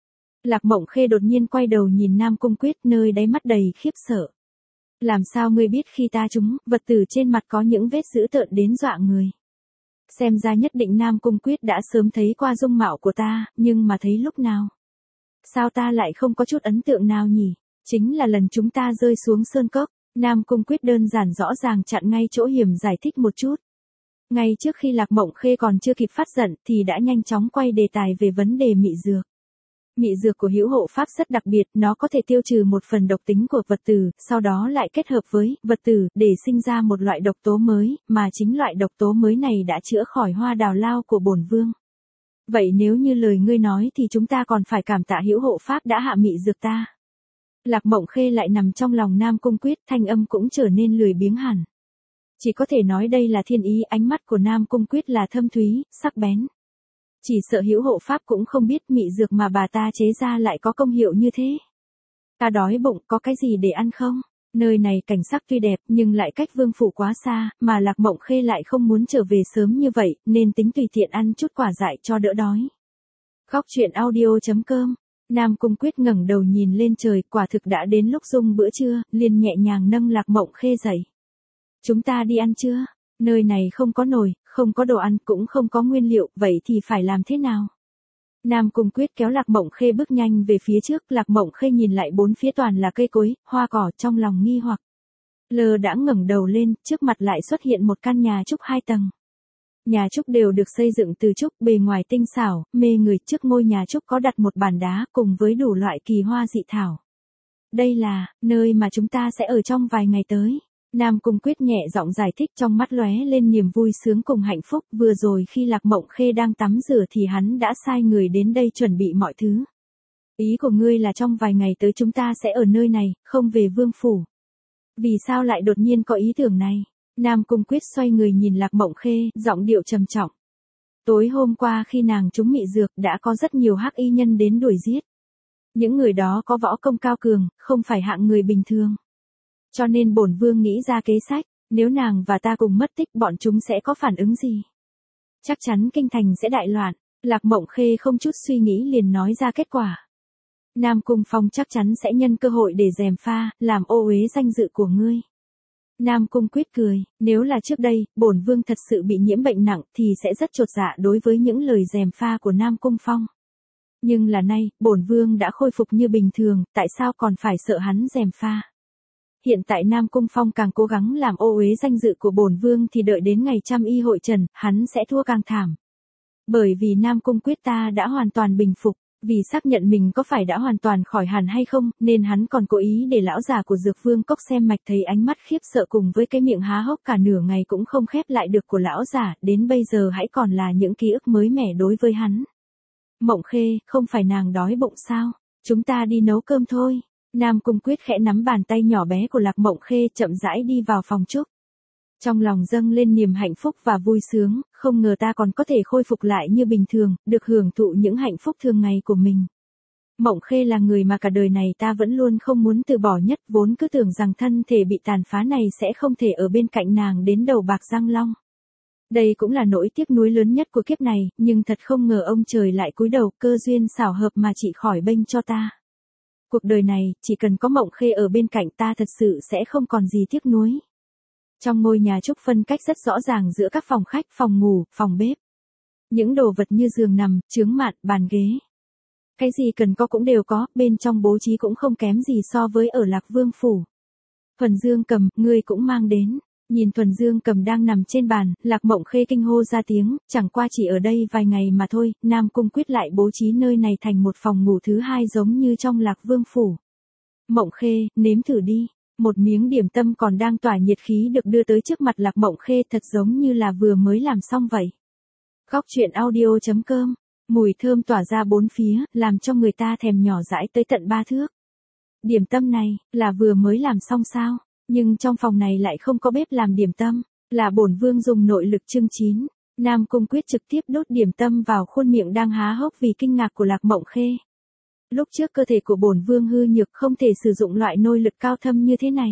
Lạc Mộng Khê đột nhiên quay đầu nhìn Nam Cung Quyết, nơi đáy mắt đầy khiếp sợ. Làm sao ngươi biết khi ta trúng, vật tử trên mặt có những vết dữ tợn đến dọa người? Xem ra nhất định Nam Cung Quyết đã sớm thấy qua dung mạo của ta, nhưng mà thấy lúc nào? Sao ta lại không có chút ấn tượng nào nhỉ? Chính là lần chúng ta rơi xuống sơn cốc. Nam Cung Quyết đơn giản rõ ràng chặn ngay chỗ hiểm giải thích một chút. Ngay trước khi Lạc Mộng Khê còn chưa kịp phát giận thì đã nhanh chóng quay đề tài về vấn đề mị dược. Mị dược của Hữu Hộ Pháp rất đặc biệt, nó có thể tiêu trừ một phần độc tính của vật tử, sau đó lại kết hợp với vật tử để sinh ra một loại độc tố mới, mà chính loại độc tố mới này đã chữa khỏi hoa đào lao của bổn vương. Vậy nếu như lời ngươi nói thì chúng ta còn phải cảm tạ Hữu Hộ Pháp đã hạ mị dược ta. Lạc Mộng Khê lại nằm trong lòng Nam Cung Quyết, thanh âm cũng trở nên lười biếng hẳn. Chỉ có thể nói đây là thiên ý, ánh mắt của Nam Cung Quyết là thâm thúy, sắc bén. Chỉ sợ Hữu Hộ Pháp cũng không biết mị dược mà bà ta chế ra lại có công hiệu như thế. Ta đói bụng, có cái gì để ăn không? Nơi này cảnh sắc tuy đẹp nhưng lại cách vương phủ quá xa, mà Lạc Mộng Khê lại không muốn trở về sớm như vậy, nên tính tùy tiện ăn chút quả dại cho đỡ đói. Góc truyện audio chấm com. Nam Cung Quyết ngẩng đầu nhìn lên trời, quả thực đã đến lúc dung bữa trưa, liền nhẹ nhàng nâng Lạc Mộng Khê dậy. Chúng ta đi ăn chưa? Nơi này không có nồi, không có đồ ăn, cũng không có nguyên liệu, vậy thì phải làm thế nào? Nam Cung Quyết kéo Lạc Mộng Khê bước nhanh về phía trước, Lạc Mộng Khê nhìn lại bốn phía toàn là cây cối, hoa cỏ, trong lòng nghi hoặc. Lờ đãng ngẩng đầu lên, trước mặt lại xuất hiện một căn nhà trúc hai tầng. Nhà trúc đều được xây dựng từ trúc, bề ngoài tinh xảo, mê người, trước ngôi nhà trúc có đặt một bàn đá cùng với đủ loại kỳ hoa dị thảo. Đây là nơi mà chúng ta sẽ ở trong vài ngày tới. Nam Cung Quyết nhẹ giọng giải thích, trong mắt lóe lên niềm vui sướng cùng hạnh phúc. Vừa rồi khi Lạc Mộng Khê đang tắm rửa thì hắn đã sai người đến đây chuẩn bị mọi thứ. Ý của ngươi là trong vài ngày tới chúng ta sẽ ở nơi này, không về vương phủ. Vì sao lại đột nhiên có ý tưởng này? Nam Cung Quyết xoay người nhìn Lạc Mộng Khê, giọng điệu trầm trọng. Tối hôm qua khi nàng trúng mị dược đã có rất nhiều hắc y nhân đến đuổi giết. Những người đó có võ công cao cường, không phải hạng người bình thường. Cho nên bổn vương nghĩ ra kế sách, nếu nàng và ta cùng mất tích bọn chúng sẽ có phản ứng gì? Chắc chắn kinh thành sẽ đại loạn. Lạc Mộng Khê không chút suy nghĩ liền nói ra kết quả. Nam Cung Phong chắc chắn sẽ nhân cơ hội để gièm pha, làm ô uế danh dự của ngươi. Nam Cung Quyết cười, nếu là trước đây, bổn vương thật sự bị nhiễm bệnh nặng thì sẽ rất chột dạ đối với những lời gièm pha của Nam Cung Phong. Nhưng là nay, bổn vương đã khôi phục như bình thường, tại sao còn phải sợ hắn gièm pha? Hiện tại Nam Cung Phong càng cố gắng làm ô uế danh dự của bổn vương thì đợi đến ngày trăm y hội trần, hắn sẽ thua càng thảm. Bởi vì Nam Cung Quyết ta đã hoàn toàn bình phục, Vì xác nhận mình có phải đã hoàn toàn khỏi hẳn hay không, nên hắn còn cố ý để lão già của Dược Vương Cốc xem mạch, thấy ánh mắt khiếp sợ cùng với cái miệng há hốc cả nửa ngày cũng không khép lại được của lão già, đến bây giờ hãy còn là những ký ức mới mẻ đối với hắn. Mộng Khê, không phải nàng đói bụng sao? Chúng ta đi nấu cơm thôi. Nam Cung Quyết khẽ nắm bàn tay nhỏ bé của Lạc Mộng Khê chậm rãi đi vào phòng trúc. Trong lòng dâng lên niềm hạnh phúc và vui sướng, không ngờ ta còn có thể khôi phục lại như bình thường, được hưởng thụ những hạnh phúc thường ngày của mình. Mộng Khê là người mà cả đời này ta vẫn luôn không muốn từ bỏ nhất, vốn cứ tưởng rằng thân thể bị tàn phá này sẽ không thể ở bên cạnh nàng đến đầu bạc răng long. Đây cũng là nỗi tiếc nuối lớn nhất của kiếp này, nhưng thật không ngờ ông trời lại cúi đầu, cơ duyên xảo hợp mà chị khỏi bênh cho ta. Cuộc đời này, chỉ cần có Mộng Khê ở bên cạnh ta thật sự sẽ không còn gì tiếc nuối. Trong ngôi nhà trúc phân cách rất rõ ràng giữa các phòng khách, phòng ngủ, phòng bếp. Những đồ vật như giường nằm, chướng mạn, bàn ghế. Cái gì cần có cũng đều có, bên trong bố trí cũng không kém gì so với ở Lạc Vương Phủ. Thuần Dương Cầm, ngươi cũng mang đến. Nhìn Thuần Dương Cầm đang nằm trên bàn, Lạc Mộng Khê kinh hô ra tiếng, chẳng qua chỉ ở đây vài ngày mà thôi, Nam Cung Quyết lại bố trí nơi này thành một phòng ngủ thứ hai giống như trong Lạc Vương Phủ. Mộng Khê, nếm thử đi. Một miếng điểm tâm còn đang tỏa nhiệt khí được đưa tới trước mặt Lạc Mộng Khê thật giống như là vừa mới làm xong vậy. Góc truyện audio chấm com, mùi thơm tỏa ra bốn phía, làm cho người ta thèm nhỏ dãi tới tận ba thước. Điểm tâm này, là vừa mới làm xong sao? Nhưng trong phòng này lại không có bếp làm điểm tâm, là bổn vương dùng nội lực chưng chín. Nam Cung Quyết trực tiếp đốt điểm tâm vào khuôn miệng đang há hốc vì kinh ngạc của Lạc Mộng Khê. Lúc trước cơ thể của bổn vương hư nhược không thể sử dụng loại nội lực cao thâm như thế này.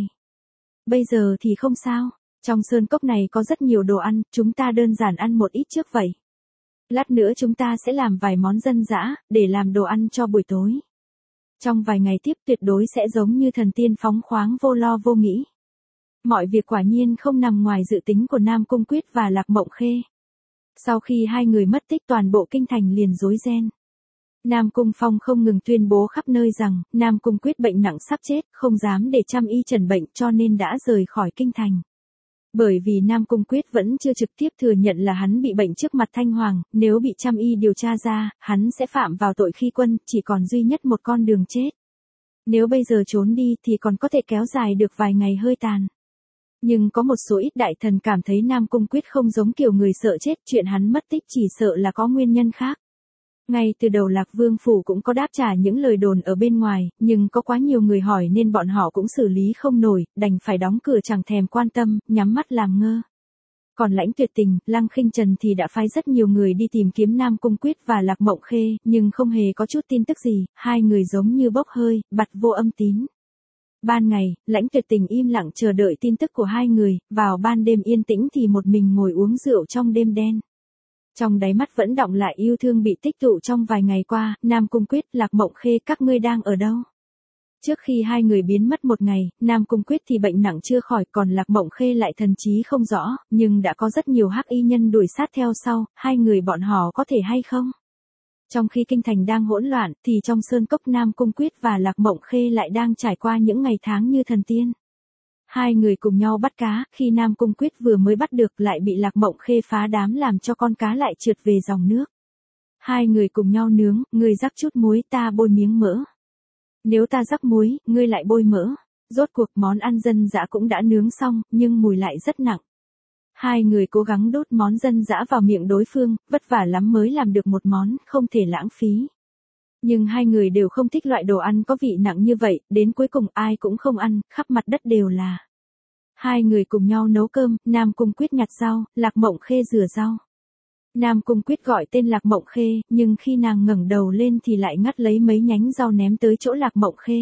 Bây giờ thì không sao, trong sơn cốc này có rất nhiều đồ ăn, chúng ta đơn giản ăn một ít trước vậy. Lát nữa chúng ta sẽ làm vài món dân dã, để làm đồ ăn cho buổi tối. Trong vài ngày tiếp tuyệt đối sẽ giống như thần tiên phóng khoáng vô lo vô nghĩ. Mọi việc quả nhiên không nằm ngoài dự tính của Nam Cung Quyết và Lạc Mộng Khê. Sau khi hai người mất tích toàn bộ kinh thành liền rối ren. Nam Cung Phong không ngừng tuyên bố khắp nơi rằng, Nam Cung Quyết bệnh nặng sắp chết, không dám để chăm y trần bệnh cho nên đã rời khỏi kinh thành. Bởi vì Nam Cung Quyết vẫn chưa trực tiếp thừa nhận là hắn bị bệnh trước mặt Thanh Hoàng, nếu bị chăm y điều tra ra, hắn sẽ phạm vào tội khi quân, chỉ còn duy nhất một con đường chết. Nếu bây giờ trốn đi thì còn có thể kéo dài được vài ngày hơi tàn. Nhưng có một số ít đại thần cảm thấy Nam Cung Quyết không giống kiểu người sợ chết, chuyện hắn mất tích chỉ sợ là có nguyên nhân khác. Ngay từ đầu Lạc Vương Phủ cũng có đáp trả những lời đồn ở bên ngoài, nhưng có quá nhiều người hỏi nên bọn họ cũng xử lý không nổi, đành phải đóng cửa chẳng thèm quan tâm, nhắm mắt làm ngơ. Còn Lãnh Tuyệt Tình, Lăng Khinh Trần thì đã phái rất nhiều người đi tìm kiếm Nam Cung Quyết và Lạc Mộng Khê, nhưng không hề có chút tin tức gì, hai người giống như bốc hơi, bặt vô âm tín. Ban ngày, Lãnh Tuyệt Tình im lặng chờ đợi tin tức của hai người, vào ban đêm yên tĩnh thì một mình ngồi uống rượu trong đêm đen. Trong đáy mắt vẫn đọng lại yêu thương bị tích tụ trong vài ngày qua, Nam Cung Quyết, Lạc Mộng Khê các ngươi đang ở đâu? Trước khi hai người biến mất một ngày, Nam Cung Quyết thì bệnh nặng chưa khỏi, còn Lạc Mộng Khê lại thần trí không rõ, nhưng đã có rất nhiều hắc y nhân đuổi sát theo sau, hai người bọn họ có thể hay không? Trong khi kinh thành đang hỗn loạn, thì trong sơn cốc Nam Cung Quyết và Lạc Mộng Khê lại đang trải qua những ngày tháng như thần tiên. Hai người cùng nhau bắt cá, khi Nam Cung Quyết vừa mới bắt được lại bị Lạc Mộng Khê phá đám làm cho con cá lại trượt về dòng nước. Hai người cùng nhau nướng, ngươi rắc chút muối ta bôi miếng mỡ. Nếu ta rắc muối, ngươi lại bôi mỡ. Rốt cuộc món ăn dân dã cũng đã nướng xong, nhưng mùi lại rất nặng. Hai người cố gắng đốt món dân dã vào miệng đối phương, vất vả lắm mới làm được một món, không thể lãng phí. Nhưng hai người đều không thích loại đồ ăn có vị nặng như vậy, đến cuối cùng ai cũng không ăn, khắp mặt đất đều là. Hai người cùng nhau nấu cơm, Nam Cung Quyết nhặt rau, Lạc Mộng Khê rửa rau. Nam Cung Quyết gọi tên Lạc Mộng Khê, nhưng khi nàng ngẩng đầu lên thì lại ngắt lấy mấy nhánh rau ném tới chỗ Lạc Mộng Khê.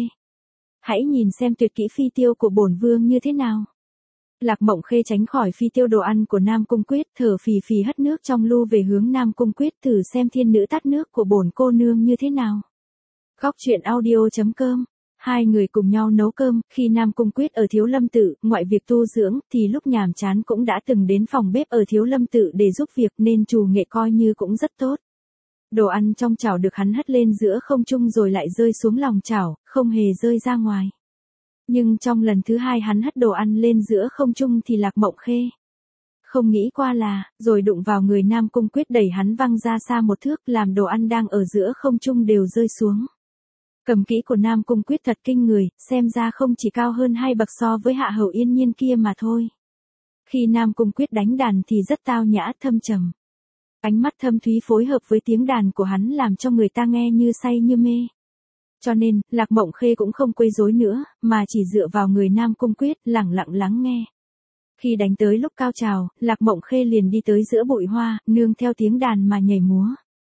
Hãy nhìn xem tuyệt kỹ phi tiêu của bổn vương như thế nào. Lạc Mộng Khê tránh khỏi phi tiêu đồ ăn của Nam Cung Quyết, thở phì phì hất nước trong lu về hướng Nam Cung Quyết, thử xem thiên nữ tát nước của bổn cô nương như thế nào. Góc truyện audio chấm com. Hai người cùng nhau nấu cơm, khi Nam Cung Quyết ở Thiếu Lâm Tự, ngoại việc tu dưỡng, thì lúc nhàm chán cũng đã từng đến phòng bếp ở Thiếu Lâm Tự để giúp việc nên trù nghệ coi như cũng rất tốt. Đồ ăn trong chảo được hắn hất lên giữa không trung rồi lại rơi xuống lòng chảo, không hề rơi ra ngoài. Nhưng trong lần thứ hai hắn hất đồ ăn lên giữa không trung thì Lạc Mộng Khê Không nghĩ qua là, rồi đụng vào người Nam Cung Quyết đẩy hắn văng ra xa một thước, làm đồ ăn đang ở giữa không trung đều rơi xuống. Cầm kỹ của Nam Cung Quyết thật kinh người, xem ra không chỉ cao hơn hai bậc so với Hạ Hầu Yên Nhiên kia mà thôi. Khi Nam Cung Quyết đánh đàn thì rất tao nhã thâm trầm. Ánh mắt thâm thúy phối hợp với tiếng đàn của hắn làm cho người ta nghe như say như mê. Cho nên, Lạc Mộng Khê cũng không quấy rối nữa, mà chỉ dựa vào người Nam Cung Quyết, lẳng lặng lắng nghe. Khi đánh tới lúc cao trào, Lạc Mộng Khê liền đi tới giữa bụi hoa, nương theo tiếng đàn mà nhảy múa.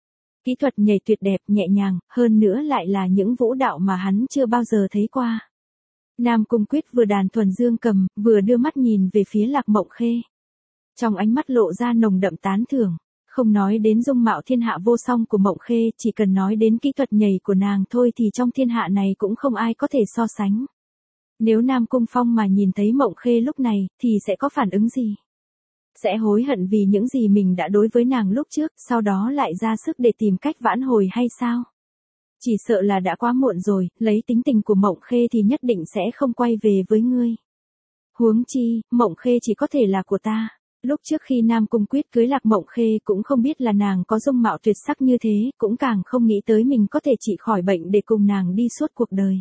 Kỹ thuật nhảy tuyệt đẹp, nhẹ nhàng, hơn nữa lại là những vũ đạo mà hắn chưa bao giờ thấy qua. Nam Cung Quyết vừa đàn thuần dương cầm, vừa đưa mắt nhìn về phía Lạc Mộng Khê. Trong ánh mắt lộ ra nồng đậm tán thưởng. Không nói đến dung mạo thiên hạ vô song của Mộng Khê, chỉ cần nói đến kỹ thuật nhảy của nàng thôi thì trong thiên hạ này cũng không ai có thể so sánh. Nếu Nam Cung Phong mà nhìn thấy Mộng Khê lúc này, thì sẽ có phản ứng gì? Sẽ hối hận vì những gì mình đã đối với nàng lúc trước, sau đó lại ra sức để tìm cách vãn hồi hay sao? Chỉ sợ là đã quá muộn rồi, lấy tính tình của Mộng Khê thì nhất định sẽ không quay về với ngươi. Huống chi, Mộng Khê chỉ có thể là của ta. Lúc trước khi Nam Cung Quyết cưới Lạc Mộng Khê cũng không biết là nàng có dung mạo tuyệt sắc như thế, cũng càng không nghĩ tới mình có thể trị khỏi bệnh để cùng nàng đi suốt cuộc đời.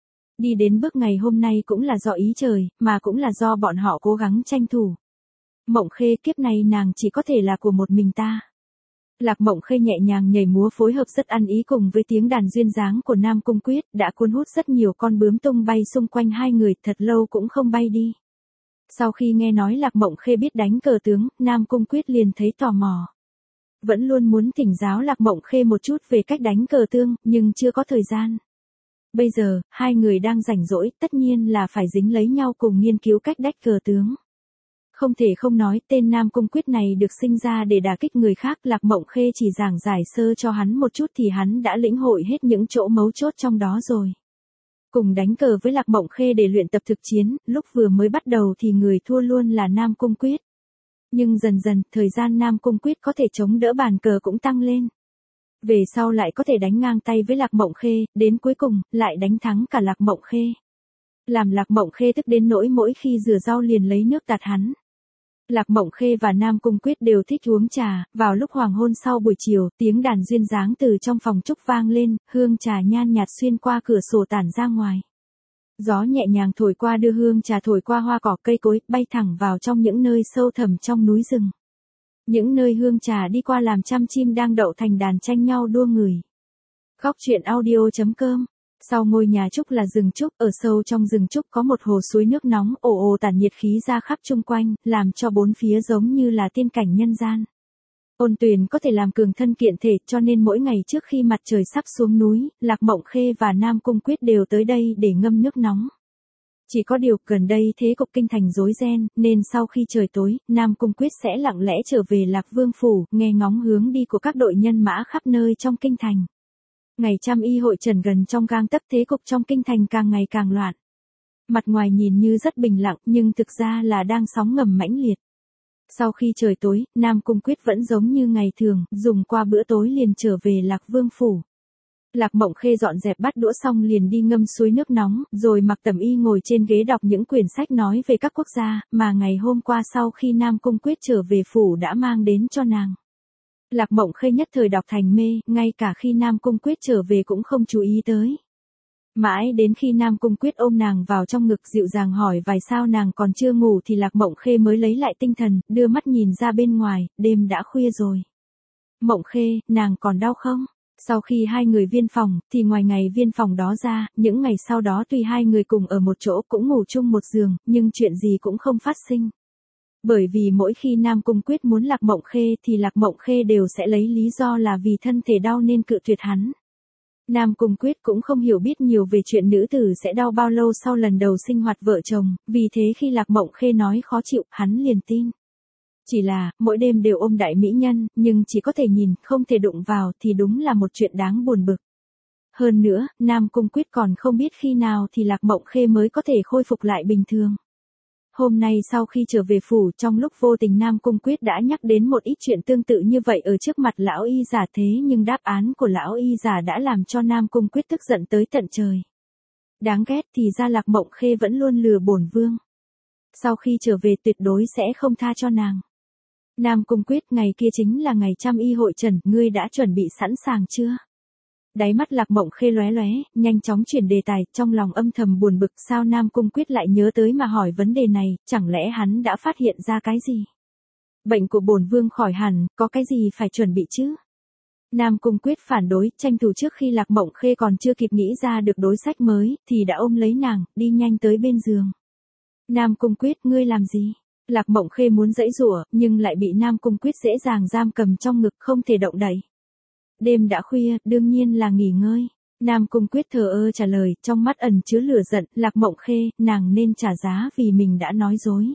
Đi đến bước ngày hôm nay cũng là do ý trời, mà cũng là do bọn họ cố gắng tranh thủ. Mộng Khê kiếp này nàng chỉ có thể là của một mình ta. Lạc Mộng Khê nhẹ nhàng nhảy múa phối hợp rất ăn ý cùng với tiếng đàn duyên dáng của Nam Cung Quyết, đã cuốn hút rất nhiều con bướm tung bay xung quanh hai người, thật lâu cũng không bay đi. Sau khi nghe nói Lạc Mộng Khê biết đánh cờ tướng, Nam Cung Quyết liền thấy tò mò. Vẫn luôn muốn thỉnh giáo Lạc Mộng Khê một chút về cách đánh cờ tướng, nhưng chưa có thời gian. Bây giờ, hai người đang rảnh rỗi, tất nhiên là phải dính lấy nhau cùng nghiên cứu cách đánh cờ tướng. Không thể không nói, tên Nam Cung Quyết này được sinh ra để đả kích người khác, Lạc Mộng Khê chỉ giảng giải sơ cho hắn một chút thì hắn đã lĩnh hội hết những chỗ mấu chốt trong đó rồi. Cùng đánh cờ với Lạc Mộng Khê để luyện tập thực chiến, lúc vừa mới bắt đầu thì người thua luôn là Nam Cung Quyết. Nhưng dần dần, thời gian Nam Cung Quyết có thể chống đỡ bàn cờ cũng tăng lên. Về sau lại có thể đánh ngang tay với Lạc Mộng Khê, đến cuối cùng, lại đánh thắng cả Lạc Mộng Khê. Làm Lạc Mộng Khê tức đến nỗi mỗi khi rửa rau liền lấy nước tạt hắn. Lạc Mộng Khê và Nam Cung Quyết đều thích uống trà, vào lúc hoàng hôn sau buổi chiều, tiếng đàn duyên dáng từ trong phòng trúc vang lên, hương trà nhan nhạt xuyên qua cửa sổ tản ra ngoài. Gió nhẹ nhàng thổi qua đưa hương trà thổi qua hoa cỏ cây cối, bay thẳng vào trong những nơi sâu thẳm trong núi rừng. Những nơi hương trà đi qua làm trăm chim đang đậu thành đàn tranh nhau đua người. Góc truyện audio chấm com. Sau ngôi nhà trúc là rừng trúc, ở sâu trong rừng trúc có một hồ suối nước nóng ồ ồ tản nhiệt khí ra khắp chung quanh, làm cho bốn phía giống như là tiên cảnh nhân gian. Ôn tuyền có thể làm cường thân kiện thể, cho nên mỗi ngày trước khi mặt trời sắp xuống núi, Lạc Mộng Khê và Nam Cung Quyết đều tới đây để ngâm nước nóng. Chỉ có điều, gần đây thế cục kinh thành rối ren, nên sau khi trời tối, Nam Cung Quyết sẽ lặng lẽ trở về Lạc Vương Phủ, nghe ngóng hướng đi của các đội nhân mã khắp nơi trong kinh thành. Ngày trăm y hội trần gần trong gang tấc, thế cục trong kinh thành càng ngày càng loạn. Mặt ngoài nhìn như rất bình lặng, nhưng thực ra là đang sóng ngầm mãnh liệt. Sau khi trời tối, Nam Cung Quyết vẫn giống như ngày thường, dùng qua bữa tối liền trở về Lạc Vương Phủ. Lạc Mộng Khê dọn dẹp bát đũa xong liền đi ngâm suối nước nóng, rồi mặc tẩm y ngồi trên ghế đọc những quyển sách nói về các quốc gia, mà ngày hôm qua sau khi Nam Cung Quyết trở về phủ đã mang đến cho nàng. Lạc Mộng Khê nhất thời đọc thành mê, ngay cả khi Nam Cung Quyết trở về cũng không chú ý tới. Mãi đến khi Nam Cung Quyết ôm nàng vào trong ngực dịu dàng hỏi vài sao nàng còn chưa ngủ thì Lạc Mộng Khê mới lấy lại tinh thần, đưa mắt nhìn ra bên ngoài, đêm đã khuya rồi. Mộng Khê, nàng còn đau không? Sau khi hai người viên phòng, thì ngoài ngày viên phòng đó ra, những ngày sau đó tuy hai người cùng ở một chỗ cũng ngủ chung một giường, nhưng chuyện gì cũng không phát sinh. Bởi vì mỗi khi Nam Cung Quyết muốn Lạc Mộng Khê thì Lạc Mộng Khê đều sẽ lấy lý do là vì thân thể đau nên cự tuyệt hắn. Nam Cung Quyết cũng không hiểu biết nhiều về chuyện nữ tử sẽ đau bao lâu sau lần đầu sinh hoạt vợ chồng, vì thế khi Lạc Mộng Khê nói khó chịu, hắn liền tin. Chỉ là, mỗi đêm đều ôm đại mỹ nhân, nhưng chỉ có thể nhìn, không thể đụng vào thì đúng là một chuyện đáng buồn bực. Hơn nữa, Nam Cung Quyết còn không biết khi nào thì Lạc Mộng Khê mới có thể khôi phục lại bình thường. Hôm nay sau khi trở về phủ, trong lúc vô tình Nam Cung Quyết đã nhắc đến một ít chuyện tương tự như vậy ở trước mặt lão y giả, thế nhưng đáp án của lão y giả đã làm cho Nam Cung Quyết tức giận tới tận trời. Đáng ghét, thì ra Lạc Mộng Khê vẫn luôn lừa bổn vương. Sau khi trở về tuyệt đối sẽ không tha cho nàng. Nam Cung Quyết, ngày kia chính là ngày trăm y hội trần, ngươi đã chuẩn bị sẵn sàng chưa? Đáy mắt Lạc Mộng Khê lóe lóe, nhanh chóng chuyển đề tài, trong lòng âm thầm buồn bực, sao Nam Cung Quyết lại nhớ tới mà hỏi vấn đề này, chẳng lẽ hắn đã phát hiện ra cái gì? Bệnh của bổn vương khỏi hẳn, có cái gì phải chuẩn bị chứ? Nam Cung Quyết phản đối, tranh thủ trước khi Lạc Mộng Khê còn chưa kịp nghĩ ra được đối sách mới, thì đã ôm lấy nàng, đi nhanh tới bên giường. Nam Cung Quyết, ngươi làm gì? Lạc Mộng Khê muốn giãy giụa, nhưng lại bị Nam Cung Quyết dễ dàng giam cầm trong ngực, không thể động đậy. Đêm đã khuya, đương nhiên là nghỉ ngơi. Nam Cung Quyết thờ ơ trả lời, trong mắt ẩn chứa lửa giận, Lạc Mộng Khê, nàng nên trả giá vì mình đã nói dối.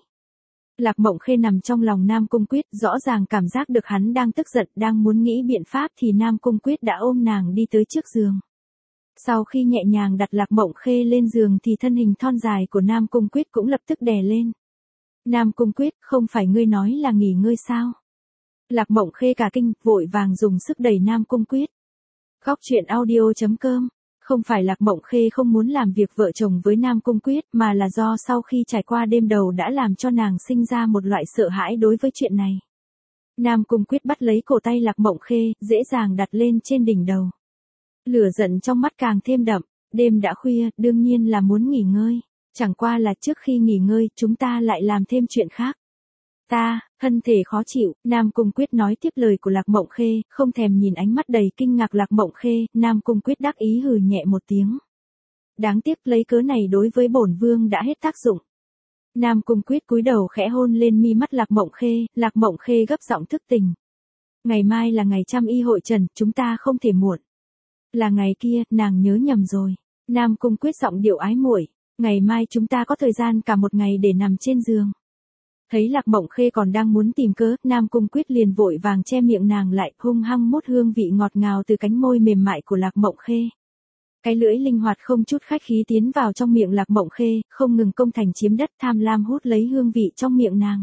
Lạc Mộng Khê nằm trong lòng Nam Cung Quyết, rõ ràng cảm giác được hắn đang tức giận, đang muốn nghĩ biện pháp thì Nam Cung Quyết đã ôm nàng đi tới trước giường. Sau khi nhẹ nhàng đặt Lạc Mộng Khê lên giường thì thân hình thon dài của Nam Cung Quyết cũng lập tức đè lên. Nam Cung Quyết, không phải ngươi nói là nghỉ ngơi sao? Lạc Mộng Khê cả kinh, vội vàng dùng sức đẩy Nam Cung Quyết. Góc truyện audio chấm com. Không phải Lạc Mộng Khê không muốn làm việc vợ chồng với Nam Cung Quyết, mà là do sau khi trải qua đêm đầu đã làm cho nàng sinh ra một loại sợ hãi đối với chuyện này. Nam Cung Quyết bắt lấy cổ tay Lạc Mộng Khê, dễ dàng đặt lên trên đỉnh đầu. Lửa giận trong mắt càng thêm đậm, đêm đã khuya, đương nhiên là muốn nghỉ ngơi. Chẳng qua là trước khi nghỉ ngơi, chúng ta lại làm thêm chuyện khác. Ta, thân thể khó chịu, Nam Cung Quyết nói tiếp lời của Lạc Mộng Khê, không thèm nhìn ánh mắt đầy kinh ngạc Lạc Mộng Khê, Nam Cung Quyết đắc ý hừ nhẹ một tiếng. Đáng tiếc lấy cớ này đối với bổn vương đã hết tác dụng. Nam Cung Quyết cúi đầu khẽ hôn lên mi mắt Lạc Mộng Khê, Lạc Mộng Khê gấp giọng thức tỉnh. Ngày mai là ngày trăm y hội trần, chúng ta không thể muộn. Là ngày kia, nàng nhớ nhầm rồi. Nam Cung Quyết giọng điệu ái muội, ngày mai chúng ta có thời gian cả một ngày để nằm trên giường. Thấy Lạc Mộng Khê còn đang muốn tìm cớ, Nam Cung Quyết liền vội vàng che miệng nàng lại, hung hăng mút hương vị ngọt ngào từ cánh môi mềm mại của Lạc Mộng Khê. Cái lưỡi linh hoạt không chút khách khí tiến vào trong miệng Lạc Mộng Khê, không ngừng công thành chiếm đất, tham lam hút lấy hương vị trong miệng nàng.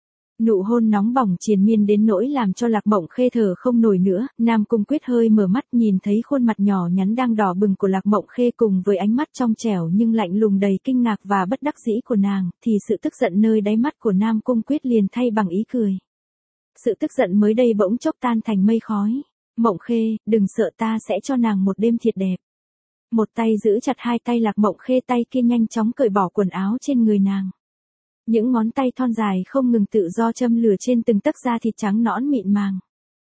Nụ hôn nóng bỏng triền miên đến nỗi làm cho Lạc Mộng Khê thở không nổi nữa, Nam Cung Quyết hơi mở mắt nhìn thấy khuôn mặt nhỏ nhắn đang đỏ bừng của Lạc Mộng Khê cùng với ánh mắt trong trẻo nhưng lạnh lùng đầy kinh ngạc và bất đắc dĩ của nàng, thì sự tức giận nơi đáy mắt của Nam Cung Quyết liền thay bằng ý cười. Sự tức giận mới đây bỗng chốc tan thành mây khói. Mộng Khê, đừng sợ, ta sẽ cho nàng một đêm thiệt đẹp. Một tay giữ chặt hai tay Lạc Mộng Khê, tay kia nhanh chóng cởi bỏ quần áo trên người nàng. Những ngón tay thon dài không ngừng tự do châm lửa trên từng tấc da thịt trắng nõn mịn màng.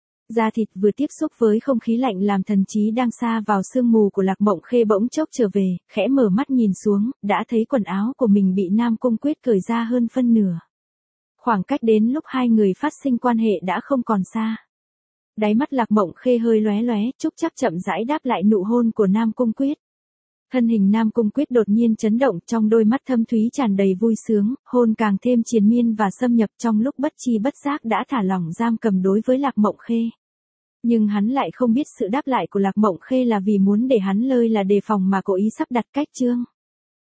Da thịt vừa tiếp xúc với không khí lạnh làm thần trí đang xa vào sương mù của Lạc Mộng Khê bỗng chốc trở về, khẽ mở mắt nhìn xuống, đã thấy quần áo của mình bị Nam Cung Quyết cởi ra hơn phân nửa. Khoảng cách đến lúc hai người phát sinh quan hệ đã không còn xa. Đáy mắt Lạc Mộng Khê hơi lóe lóe, Trúc Trác chậm rãi đáp lại nụ hôn của Nam Cung Quyết. Thân hình Nam Cung Quyết đột nhiên chấn động, trong đôi mắt thâm thúy tràn đầy vui sướng, hôn càng thêm triền miên và xâm nhập, trong lúc bất chi bất giác đã thả lỏng giam cầm đối với Lạc Mộng Khê. Nhưng hắn lại không biết sự đáp lại của Lạc Mộng Khê là vì muốn để hắn lơi là đề phòng mà cố ý sắp đặt cách chương.